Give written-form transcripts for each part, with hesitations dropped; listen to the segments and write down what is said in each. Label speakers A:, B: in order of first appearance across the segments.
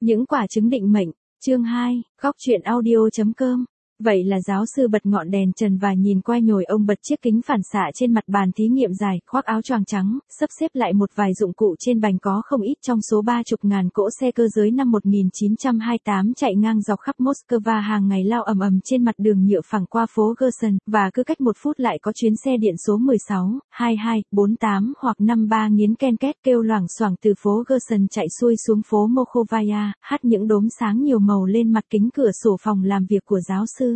A: Những quả trứng định mệnh, chương 2, góc truyện audio.com. Vậy là giáo sư bật ngọn đèn trần và nhìn quay nhồi ông bật chiếc kính phản xạ trên mặt bàn thí nghiệm dài, khoác áo choàng trắng, sắp xếp lại một vài dụng cụ trên bành có không ít trong số 30.000 cỗ xe cơ giới năm 1928 chạy ngang dọc khắp Moscow hàng ngày lao ầm ầm trên mặt đường nhựa phẳng qua phố Gerson, và cứ cách 1 phút lại có chuyến xe điện số 16, 22, 48 hoặc 53 nghiến ken két kêu loảng xoảng từ phố Gerson chạy xuôi xuống phố Mokhovaya, hắt những đốm sáng nhiều màu lên mặt kính cửa sổ phòng làm việc của giáo sư.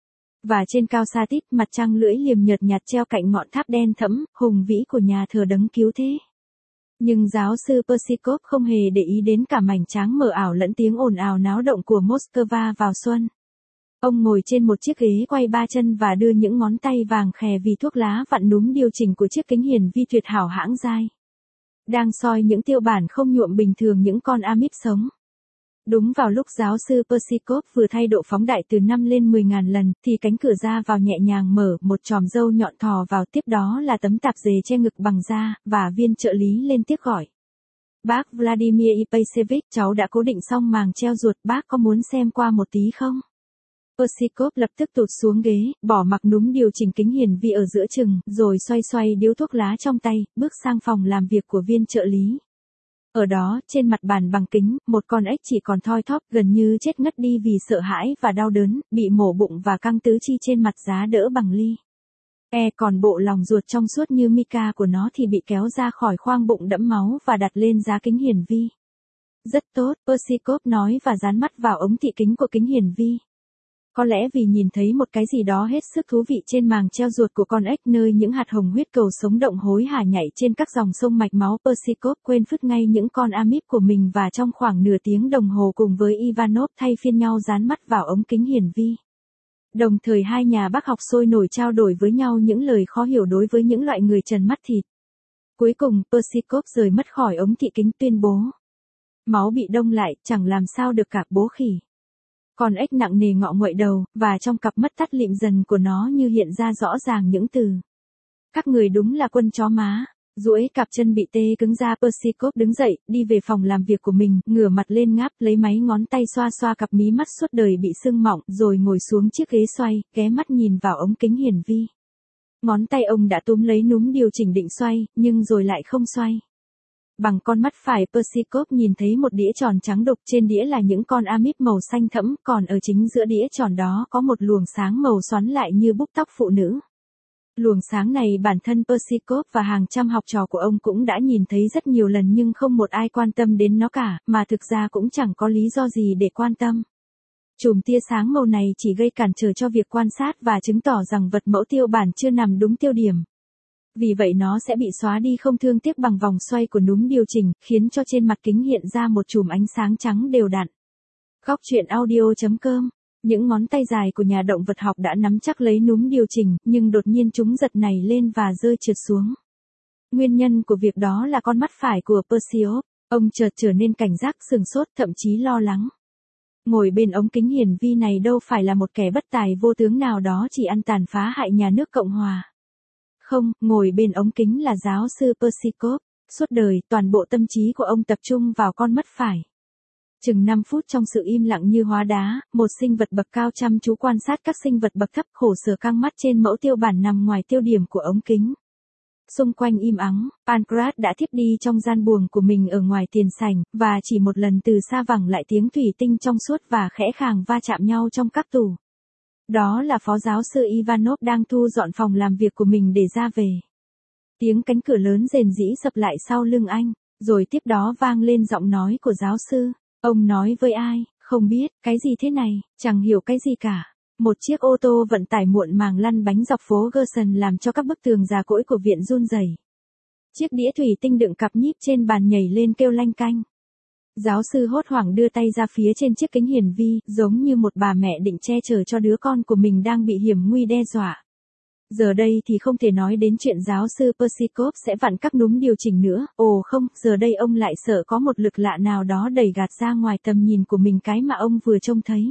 A: Và trên cao xa tít, mặt trăng lưỡi liềm nhợt nhạt treo cạnh ngọn tháp đen thẫm, hùng vĩ của nhà thờ đấng cứu thế. Nhưng giáo sư Persikov không hề để ý đến cả mảnh tráng mờ ảo lẫn tiếng ồn ào náo động của Moscow vào xuân. Ông ngồi trên một chiếc ghế quay 3 chân và đưa những ngón tay vàng khè vì thuốc lá vặn núm điều chỉnh của chiếc kính hiển vi tuyệt hảo hãng dai. Đang soi những tiêu bản không nhuộm bình thường những con amip sống. Đúng vào lúc giáo sư Persikov vừa thay độ phóng đại từ 5 lên 10.000 lần, thì cánh cửa ra vào nhẹ nhàng mở, một chòm râu nhọn thò vào, tiếp đó là tấm tạp dề che ngực bằng da, và viên trợ lý lên tiếng gọi. Bác Vladimir Ipasevich, cháu đã cố định xong màng treo ruột, bác có muốn xem qua một tí không? Persikov lập tức tụt xuống ghế, bỏ mặc núm điều chỉnh kính hiển vi ở giữa chừng, rồi xoay xoay điếu thuốc lá trong tay, bước sang phòng làm việc của viên trợ lý. Ở đó, trên mặt bàn bằng kính, một con ếch chỉ còn thoi thóp, gần như chết ngất đi vì sợ hãi và đau đớn, bị mổ bụng và căng tứ chi trên mặt giá đỡ bằng ly. Còn bộ lòng ruột trong suốt như mica của nó thì bị kéo ra khỏi khoang bụng đẫm máu và đặt lên giá kính hiển vi. Rất tốt, Persikov nói và dán mắt vào ống thị kính của kính hiển vi. Có lẽ vì nhìn thấy một cái gì đó hết sức thú vị trên màng treo ruột của con ếch, nơi những hạt hồng huyết cầu sống động hối hả nhảy trên các dòng sông mạch máu, Persikov quên phứt ngay những con amip của mình và trong khoảng nửa tiếng đồng hồ cùng với Ivanov thay phiên nhau dán mắt vào ống kính hiển vi. Đồng thời hai nhà bác học sôi nổi trao đổi với nhau những lời khó hiểu đối với những loại người trần mắt thịt. Cuối cùng, Persikov rời mất khỏi ống thị kính tuyên bố. Máu bị đông lại, chẳng làm sao được cả, bố khỉ. Con ếch nặng nề ngọ nguậy đầu, và trong cặp mắt tắt lịm dần của nó như hiện ra rõ ràng những từ. Các người đúng là quân chó má. Duỗi cặp chân bị tê cứng ra, Persikov đứng dậy, đi về phòng làm việc của mình, ngửa mặt lên ngáp, lấy máy ngón tay xoa xoa cặp mí mắt suốt đời bị sưng mọng, rồi ngồi xuống chiếc ghế xoay, ghé mắt nhìn vào ống kính hiển vi. Ngón tay ông đã túm lấy núm điều chỉnh định xoay, nhưng rồi lại không xoay. Bằng con mắt phải, Persikov nhìn thấy một đĩa tròn trắng đục, trên đĩa là những con amip màu xanh thẫm, còn ở chính giữa đĩa tròn đó có một luồng sáng màu xoắn lại như búp tóc phụ nữ. Luồng sáng này bản thân Persikov và hàng trăm học trò của ông cũng đã nhìn thấy rất nhiều lần, nhưng không một ai quan tâm đến nó cả, mà thực ra cũng chẳng có lý do gì để quan tâm. Chùm tia sáng màu này chỉ gây cản trở cho việc quan sát và chứng tỏ rằng vật mẫu tiêu bản chưa nằm đúng tiêu điểm. Vì vậy nó sẽ bị xóa đi không thương tiếc bằng vòng xoay của núm điều chỉnh, khiến cho trên mặt kính hiện ra một chùm ánh sáng trắng đều đặn. Góc truyện audio.com. Những ngón tay dài của nhà động vật học đã nắm chắc lấy núm điều chỉnh, nhưng đột nhiên chúng giật nảy lên và rơi trượt xuống. Nguyên nhân của việc đó là con mắt phải của Persikov. Ông chợt trở nên cảnh giác, sửng sốt, thậm chí lo lắng. Ngồi bên ống kính hiển vi này đâu phải là một kẻ bất tài vô tướng nào đó chỉ ăn tàn phá hại nhà nước Cộng Hòa. Không, ngồi bên ống kính là giáo sư Persikov. Suốt đời, toàn bộ tâm trí của ông tập trung vào con mắt phải. Chừng 5 phút trong sự im lặng như hóa đá, một sinh vật bậc cao chăm chú quan sát các sinh vật bậc thấp, khổ sở căng mắt trên mẫu tiêu bản nằm ngoài tiêu điểm của ống kính. Xung quanh im ắng, Pancras đã thiếp đi trong gian buồng của mình ở ngoài tiền sảnh, và chỉ một lần từ xa vẳng lại tiếng thủy tinh trong suốt và khẽ khàng va chạm nhau trong các tủ. Đó là phó giáo sư Ivanov đang thu dọn phòng làm việc của mình để ra về. Tiếng cánh cửa lớn rền rĩ sập lại sau lưng anh, rồi tiếp đó vang lên giọng nói của giáo sư. Ông nói với ai? Không biết, cái gì thế này, chẳng hiểu cái gì cả. Một chiếc ô tô vận tải muộn màng lăn bánh dọc phố Gerson làm cho các bức tường già cỗi của viện run rẩy. Chiếc đĩa thủy tinh đựng cặp nhíp trên bàn nhảy lên kêu lanh canh. Giáo sư hốt hoảng đưa tay ra phía trên chiếc kính hiển vi, giống như một bà mẹ định che chở cho đứa con của mình đang bị hiểm nguy đe dọa. Giờ đây thì không thể nói đến chuyện giáo sư Persikov sẽ vặn các núm điều chỉnh nữa, ồ không, giờ đây ông lại sợ có một lực lạ nào đó đẩy gạt ra ngoài tầm nhìn của mình cái mà ông vừa trông thấy.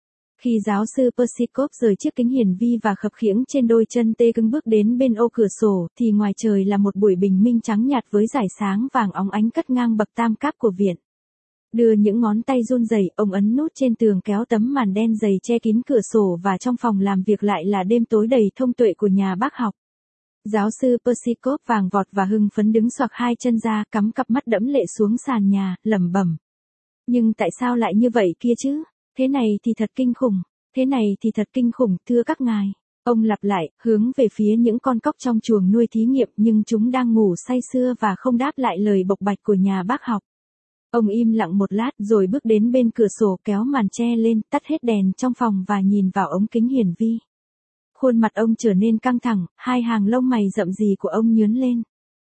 A: Khi giáo sư Persikov rời chiếc kính hiển vi và khập khiễng trên đôi chân tê cứng bước đến bên ô cửa sổ, thì ngoài trời là một buổi bình minh trắng nhạt với dải sáng vàng óng ánh cất ngang bậc tam cấp của viện. Đưa những ngón tay run rẩy, ông ấn nút trên tường kéo tấm màn đen dày che kín cửa sổ và trong phòng làm việc lại là đêm tối đầy thông tuệ của nhà bác học. Giáo sư Persikov vàng vọt và hưng phấn đứng xoạc hai chân ra, cắm cặp mắt đẫm lệ xuống sàn nhà, lẩm bẩm. Nhưng tại sao lại như vậy kia chứ? Thế này thì thật kinh khủng. Thế này thì thật kinh khủng, thưa các ngài. Ông lặp lại, hướng về phía những con cóc trong chuồng nuôi thí nghiệm nhưng chúng đang ngủ say sưa và không đáp lại lời bộc bạch của nhà bác học. Ông im lặng một lát rồi bước đến bên cửa sổ kéo màn che lên, tắt hết đèn trong phòng và nhìn vào ống kính hiển vi. Khuôn mặt ông trở nên căng thẳng, hai hàng lông mày rậm rì của ông nhướng lên.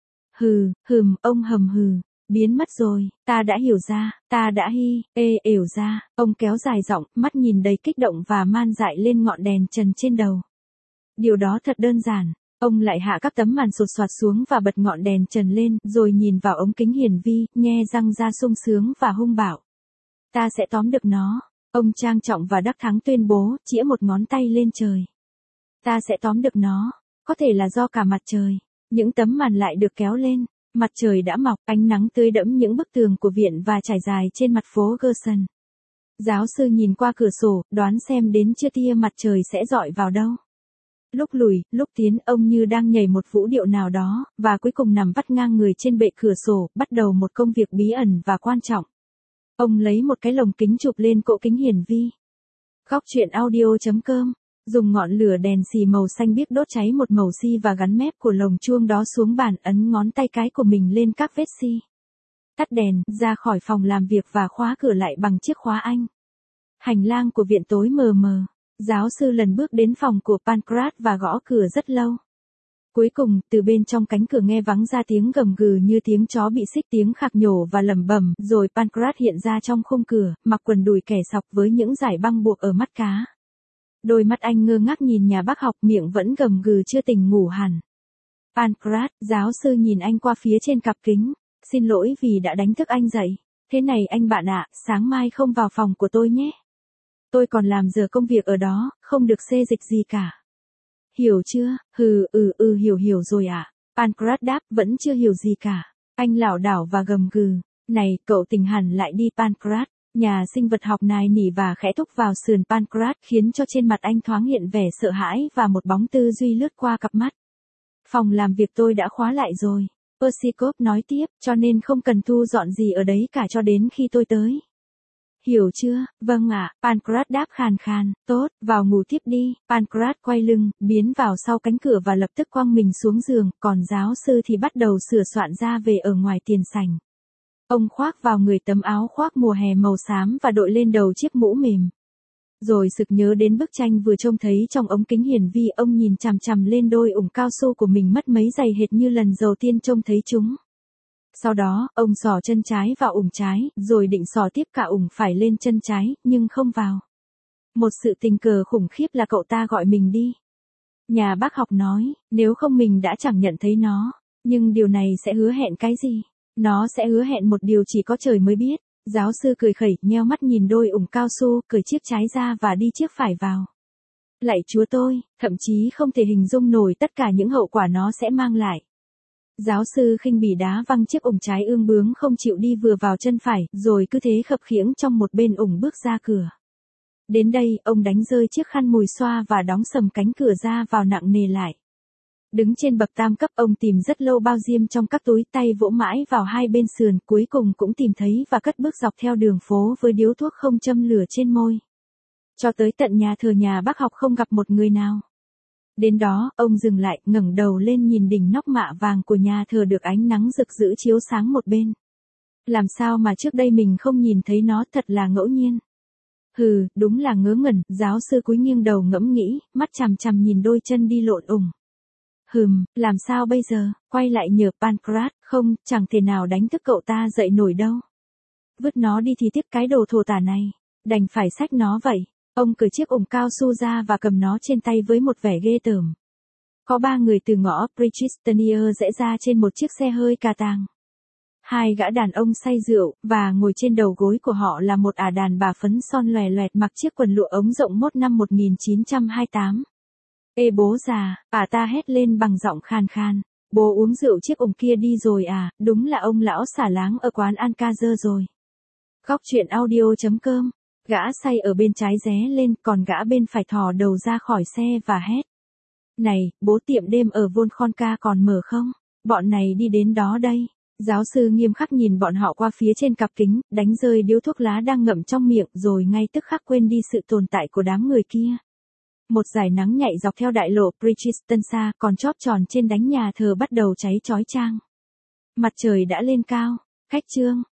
A: Ông hầm hừ. Biến mất rồi, ta đã hiểu ra, ta đã hiểu ra, ông kéo dài giọng, mắt nhìn đầy kích động và man dại lên ngọn đèn trần trên đầu. Điều đó thật đơn giản, ông lại hạ các tấm màn sột soạt xuống và bật ngọn đèn trần lên, rồi nhìn vào ống kính hiển vi, nhe răng ra sung sướng và hung bạo. Ta sẽ tóm được nó, ông trang trọng và đắc thắng tuyên bố, chĩa một ngón tay lên trời. Ta sẽ tóm được nó, có thể là do cả mặt trời. Những tấm màn lại được kéo lên. Mặt trời đã mọc, ánh nắng tươi đẫm những bức tường của viện và trải dài trên mặt phố Gerson. Giáo sư nhìn qua cửa sổ, đoán xem đến chưa tia mặt trời sẽ rọi vào đâu. Lúc lùi, lúc tiến, ông như đang nhảy một vũ điệu nào đó, và cuối cùng nằm vắt ngang người trên bệ cửa sổ, bắt đầu một công việc bí ẩn và quan trọng. Ông lấy một cái lồng kính chụp lên cỗ kính hiển vi. Góc truyện audio.com Dùng ngọn lửa đèn xì màu xanh biếc đốt cháy một màu xi và gắn mép của lồng chuông đó xuống bàn, ấn ngón tay cái của mình lên các vết xi. Tắt đèn, ra khỏi phòng làm việc và khóa cửa lại bằng chiếc khóa Anh. Hành lang của viện tối mờ mờ. Giáo sư lần bước đến phòng của Pancras và gõ cửa rất lâu. Cuối cùng, từ bên trong cánh cửa nghe vắng ra tiếng gầm gừ như tiếng chó bị xích, tiếng khạc nhổ và lẩm bẩm, rồi Pancras hiện ra trong khung cửa, mặc quần đùi kẻ sọc với những dải băng buộc ở mắt cá. Đôi mắt anh ngơ ngác nhìn nhà bác học, miệng vẫn gầm gừ chưa tỉnh ngủ hẳn. Pancras, giáo sư nhìn anh qua phía trên cặp kính. Xin lỗi vì đã đánh thức anh dậy. Thế này anh bạn ạ, sáng mai không vào phòng của tôi nhé. Tôi còn làm giờ công việc ở đó, không được xê dịch gì cả. Hiểu chưa? Hiểu rồi ạ. Pancras đáp, vẫn chưa hiểu gì cả. Anh lảo đảo và gầm gừ. Này, cậu tỉnh hẳn lại đi Pancras. Nhà sinh vật học nài nỉ và khẽ thúc vào sườn Pancras, khiến cho trên mặt anh thoáng hiện vẻ sợ hãi và một bóng tư duy lướt qua cặp mắt. Phòng làm việc tôi đã khóa lại rồi. Persikov nói tiếp, cho nên không cần thu dọn gì ở đấy cả cho đến khi tôi tới. Hiểu chưa? Vâng ạ, Pancras đáp khàn khàn. Tốt, vào ngủ tiếp đi. Pancras quay lưng, biến vào sau cánh cửa và lập tức quăng mình xuống giường, còn giáo sư thì bắt đầu sửa soạn ra về ở ngoài tiền sảnh. Ông khoác vào người tấm áo khoác mùa hè màu xám và đội lên đầu chiếc mũ mềm. Rồi sực nhớ đến bức tranh vừa trông thấy trong ống kính hiển vi, ông nhìn chằm chằm lên đôi ủng cao su của mình mất mấy giày hệt như lần đầu tiên trông thấy chúng. Sau đó, ông xỏ chân trái vào ủng trái, rồi định xỏ tiếp cả ủng phải lên chân trái, nhưng không vào. Một sự tình cờ khủng khiếp là cậu ta gọi mình đi. Nhà bác học nói, nếu không mình đã chẳng nhận thấy nó. Nhưng điều này sẽ hứa hẹn cái gì? Nó sẽ hứa hẹn một điều chỉ có trời mới biết. Giáo sư cười khẩy, nheo mắt nhìn đôi ủng cao su, cởi chiếc trái ra và đi chiếc phải vào. Lạy Chúa tôi, thậm chí không thể hình dung nổi tất cả những hậu quả nó sẽ mang lại. Giáo sư khinh bỉ đá văng chiếc ủng trái ương bướng không chịu đi vừa vào chân phải, rồi cứ thế khập khiễng trong một bên ủng bước ra cửa. Đến đây, ông đánh rơi chiếc khăn mùi xoa và đóng sầm cánh cửa ra vào nặng nề lại. Đứng trên bậc tam cấp, ông tìm rất lâu bao diêm trong các túi, tay vỗ mãi vào hai bên sườn, cuối cùng cũng tìm thấy và cất bước dọc theo đường phố với điếu thuốc không châm lửa trên môi. Cho tới tận nhà thờ nhà bác học không gặp một người nào. Đến đó, ông dừng lại, ngẩng đầu lên nhìn đỉnh nóc mạ vàng của nhà thờ được ánh nắng rực rỡ chiếu sáng một bên. Làm sao mà trước đây mình không nhìn thấy nó, thật là ngẫu nhiên. Đúng là ngớ ngẩn, giáo sư cúi nghiêng đầu ngẫm nghĩ, mắt chằm chằm nhìn đôi chân đi lộn ủng. Làm sao bây giờ, quay lại nhờ Pancras, không, chẳng thể nào đánh thức cậu ta dậy nổi đâu. Vứt nó đi thì tiếp cái đồ thổ tả này, đành phải xách nó vậy. Ông cởi chiếc ủng cao su ra và cầm nó trên tay với một vẻ ghê tởm. Có 3 người từ ngõ Prechistenier rẽ ra trên một chiếc xe hơi cà tàng. 2 gã đàn ông say rượu, và ngồi trên đầu gối của họ là một ả đàn bà phấn son loè loẹt mặc chiếc quần lụa ống rộng mốt năm 1928. Ê bố già, ả ta hét lên bằng giọng khàn khàn. Bố uống rượu chiếc ủng kia đi rồi à, đúng là ông lão xả láng ở quán Alcazar rồi. Góc chuyện audio.com. Gã say ở bên trái ré lên, còn gã bên phải thò đầu ra khỏi xe và hét. Này, bố tiệm đêm ở Volkhonka còn mở không? Bọn này đi đến đó đây. Giáo sư nghiêm khắc nhìn bọn họ qua phía trên cặp kính, đánh rơi điếu thuốc lá đang ngậm trong miệng rồi ngay tức khắc quên đi sự tồn tại của đám người kia. Một dải nắng nhạy dọc theo đại lộ Prichistonsa, còn chóp tròn trên đánh nhà thờ bắt đầu cháy chói chang. Mặt trời đã lên cao. Khách trương.